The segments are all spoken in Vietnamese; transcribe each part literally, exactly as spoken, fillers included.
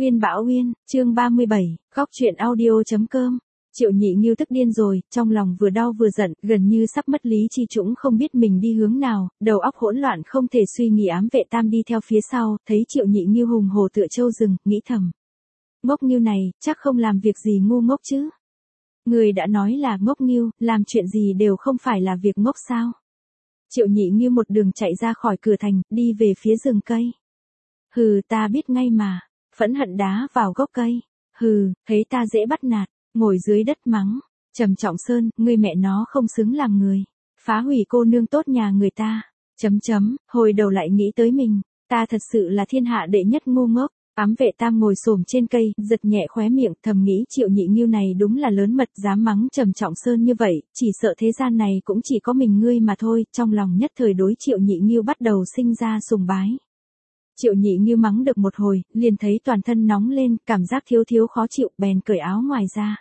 Uyên Bảo Uyên, chương ba mươi bảy, góc truyện audio.com. Triệu Nhị Nghiêu tức điên rồi, trong lòng vừa đau vừa giận, gần như sắp mất lý chi trũng không biết mình đi hướng nào, đầu óc hỗn loạn không thể suy nghĩ, ám vệ tam đi theo phía sau, thấy Triệu Nhị Nghiêu hùng hổ tựa trâu rừng, nghĩ thầm. Ngốc Nghiêu này, chắc không làm việc gì ngu ngốc chứ. Người đã nói là ngốc Nghiêu, làm chuyện gì đều không phải là việc ngốc sao. Triệu Nhị Nghiêu một đường chạy ra khỏi cửa thành, đi về phía rừng cây. Hừ, ta biết ngay mà. Phẫn hận đá vào gốc cây. Hừ, thấy ta dễ bắt nạt, ngồi dưới đất mắng. Trầm Trọng Sơn, ngươi mẹ nó không xứng làm người. Phá hủy cô nương tốt nhà người ta. Chấm chấm, hồi đầu lại nghĩ tới mình. Ta thật sự là thiên hạ đệ nhất ngu ngốc. Ám vệ tam ngồi xổm trên cây, giật nhẹ khóe miệng, thầm nghĩ Triệu Nhị Nghiêu này đúng là lớn mật, dám mắng Trầm Trọng Sơn như vậy, chỉ sợ thế gian này cũng chỉ có mình ngươi mà thôi, trong lòng nhất thời đối Triệu Nhị Nghiêu bắt đầu sinh ra sùng bái. Triệu Nhị Nghiêu mắng được một hồi, liền thấy toàn thân nóng lên, cảm giác thiếu thiếu khó chịu, bèn cởi áo ngoài ra.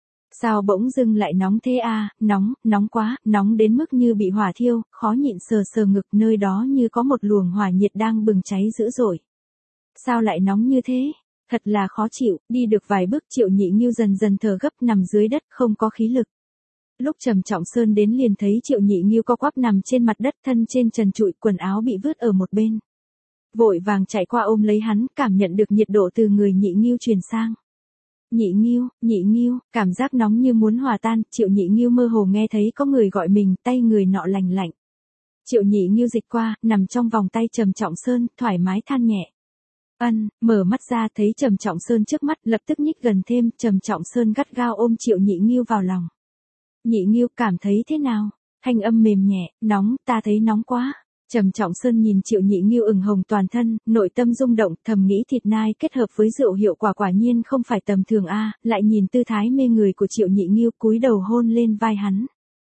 Sao bỗng dưng lại nóng thế à, nóng, nóng quá, nóng đến mức như bị hỏa thiêu, khó nhịn sờ sờ ngực, nơi đó như có một luồng hỏa nhiệt đang bừng cháy dữ dội. Sao lại nóng như thế? Thật là khó chịu, đi được vài bước Triệu Nhị Nghiêu dần dần thở gấp nằm dưới đất, không có khí lực. Lúc Trầm Trọng Sơn đến liền thấy Triệu Nhị Nghiêu co quắp nằm trên mặt đất, thân trên trần trụi, quần áo bị vứt ở một bên. Vội vàng chạy qua ôm lấy hắn, cảm nhận được nhiệt độ từ người Nhị Nghiêu truyền sang. Nhị Nghiêu, Nhị Nghiêu, cảm giác nóng như muốn hòa tan, Triệu Nhị Nghiêu mơ hồ nghe thấy có người gọi mình, tay người nọ lành lạnh. Triệu Nhị Nghiêu dịch qua, nằm trong vòng tay Trầm Trọng Sơn, thoải mái than nhẹ. Ân, mở mắt ra thấy Trầm Trọng Sơn trước mắt, lập tức nhích gần thêm, Trầm Trọng Sơn gắt gao ôm Triệu Nhị Nghiêu vào lòng. Nhị Nghiêu cảm thấy thế nào? Thanh âm mềm nhẹ, nóng, ta thấy nóng quá. Trầm Trọng Sơn nhìn Triệu Nhị Nghiêu ửng hồng toàn thân, nội tâm rung động, thầm nghĩ thịt nai kết hợp với rượu hiệu quả quả nhiên không phải tầm thường a, lại nhìn tư thái mê người của Triệu Nhị Nghiêu, cúi đầu hôn lên vai hắn.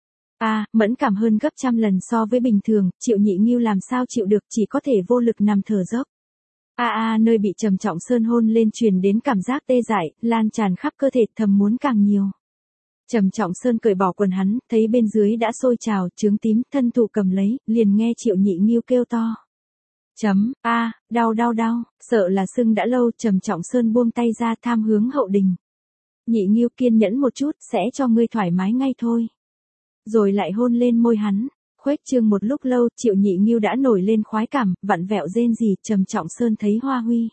A, mẫn cảm hơn gấp trăm lần so với bình thường, Triệu Nhị Nghiêu làm sao chịu được, chỉ có thể vô lực nằm thở dốc. A a, nơi bị Trầm Trọng Sơn hôn lên truyền đến cảm giác tê dại, lan tràn khắp cơ thể, thầm muốn càng nhiều. Trầm Trọng Sơn cởi bỏ quần hắn, thấy bên dưới đã sôi trào, chướng tím, thân thủ cầm lấy, liền nghe Triệu Nhị Nghiêu kêu to. Chấm, a, đau đau đau, sợ là sưng đã lâu, Trầm Trọng Sơn buông tay ra, tham hướng hậu đình. Nhị Nghiêu kiên nhẫn một chút, sẽ cho ngươi thoải mái ngay thôi. Rồi lại hôn lên môi hắn, khuếch trương một lúc lâu, Triệu Nhị Nghiêu đã nổi lên khoái cảm, vặn vẹo rên rỉ, Trầm Trọng Sơn thấy hoa huy.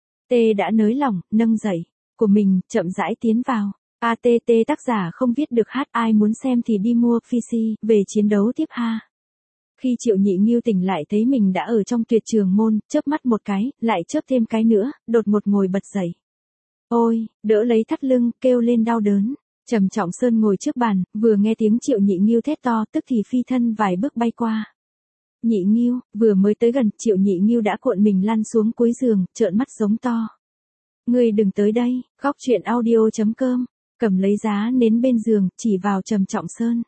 Tê đã nới lỏng, nâng dậy, của mình, chậm rãi tiến vào. a tê tê tác giả không viết được hát, ai muốn xem thì đi mua pê xê, về chiến đấu tiếp ha. Khi Triệu Nhị Nghiêu tỉnh lại thấy mình đã ở trong Tuyệt Trường môn, chớp mắt một cái, lại chớp thêm cái nữa, đột ngột ngồi bật dậy. Ôi, đỡ lấy thắt lưng, kêu lên đau đớn. Trầm Trọng Sơn ngồi trước bàn, vừa nghe tiếng Triệu Nhị Nghiêu thét to, tức thì phi thân vài bước bay qua. Nhị Nghiêu, vừa mới tới gần, Triệu Nhị Nghiêu đã cuộn mình lăn xuống cuối giường, trợn mắt giống to. Ngươi đừng tới đây, góc truyện audio.com. Cầm lấy giá nến bên giường, chỉ vào Trầm Trọng Sơn.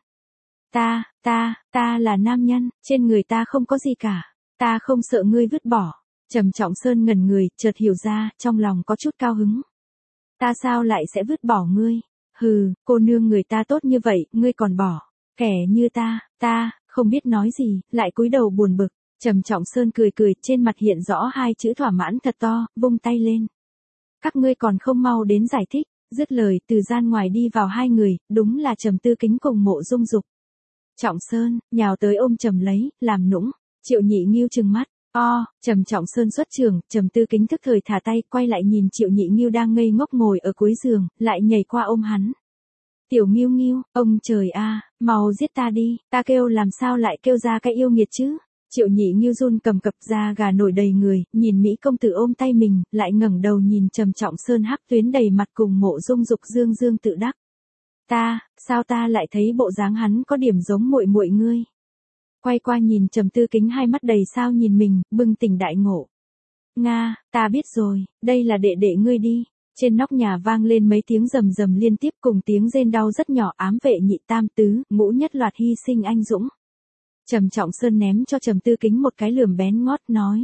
Ta, ta, ta là nam nhân, trên người ta không có gì cả. Ta không sợ ngươi vứt bỏ. Trầm Trọng Sơn ngẩn người, chợt hiểu ra, trong lòng có chút cao hứng. Ta sao lại sẽ vứt bỏ ngươi? Hừ, cô nương người ta tốt như vậy, ngươi còn bỏ. Kẻ như ta, ta, không biết nói gì, lại cúi đầu buồn bực. Trầm Trọng Sơn cười cười, trên mặt hiện rõ hai chữ thỏa mãn thật to, vung tay lên. Các ngươi còn không mau đến giải thích. Dứt lời, từ gian ngoài đi vào hai người, đúng là Trầm Tư Kính cùng Mộ Dung Dục. Trọng Sơn, nhào tới ôm Trầm lấy, làm nũng. Triệu Nhị Nghiêu trừng mắt. O, Trầm Trọng Sơn xuất trường, Trầm Tư Kính thức thời thả tay, quay lại nhìn Triệu Nhị Nghiêu đang ngây ngốc ngồi ở cuối giường, lại nhảy qua ôm hắn. Tiểu Nghiêu Nghiêu, ông trời a, mau giết ta đi, ta kêu làm sao lại kêu ra cái yêu nghiệt chứ? Triệu Nhị Nghiêu run cầm cập, da gà nổi đầy người, nhìn Mỹ công tử ôm tay mình, lại ngẩng đầu nhìn Trầm Trọng Sơn hắc tuyến đầy mặt cùng Mộ Dung Dục dương dương tự đắc. Ta, sao ta lại thấy bộ dáng hắn có điểm giống muội muội ngươi? Quay qua nhìn Trầm Tư Kính hai mắt đầy sao nhìn mình, bừng tỉnh đại ngộ. Nga, ta biết rồi, đây là đệ đệ ngươi đi. Trên nóc nhà vang lên mấy tiếng rầm rầm liên tiếp cùng tiếng rên đau rất nhỏ, ám vệ nhị tam tứ, ngũ nhất loạt hy sinh anh dũng. Trầm Trọng Sơn ném cho Trầm Tư Kính một cái lườm bén ngót nói.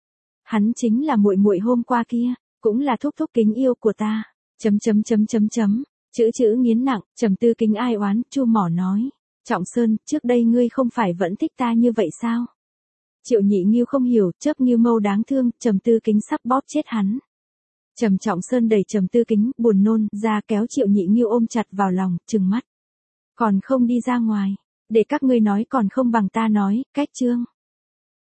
Hắn chính là muội muội hôm qua kia, cũng là thúc thúc Kính yêu của ta. Chấm chấm chấm chấm chấm, chữ chữ nghiến nặng, Trầm Tư Kính ai oán, chu mỏ nói. Trọng Sơn, trước đây ngươi không phải vẫn thích ta như vậy sao? Triệu Nhị Nghiêu không hiểu, chớp như mâu đáng thương, Trầm Tư Kính sắp bóp chết hắn. Trầm Trọng Sơn đầy trầm tư kính, buồn nôn, ra kéo Triệu Nhị Nghiêu ôm chặt vào lòng, trừng mắt. Còn không đi ra ngoài, để các ngươi nói còn không bằng ta nói, cách trương.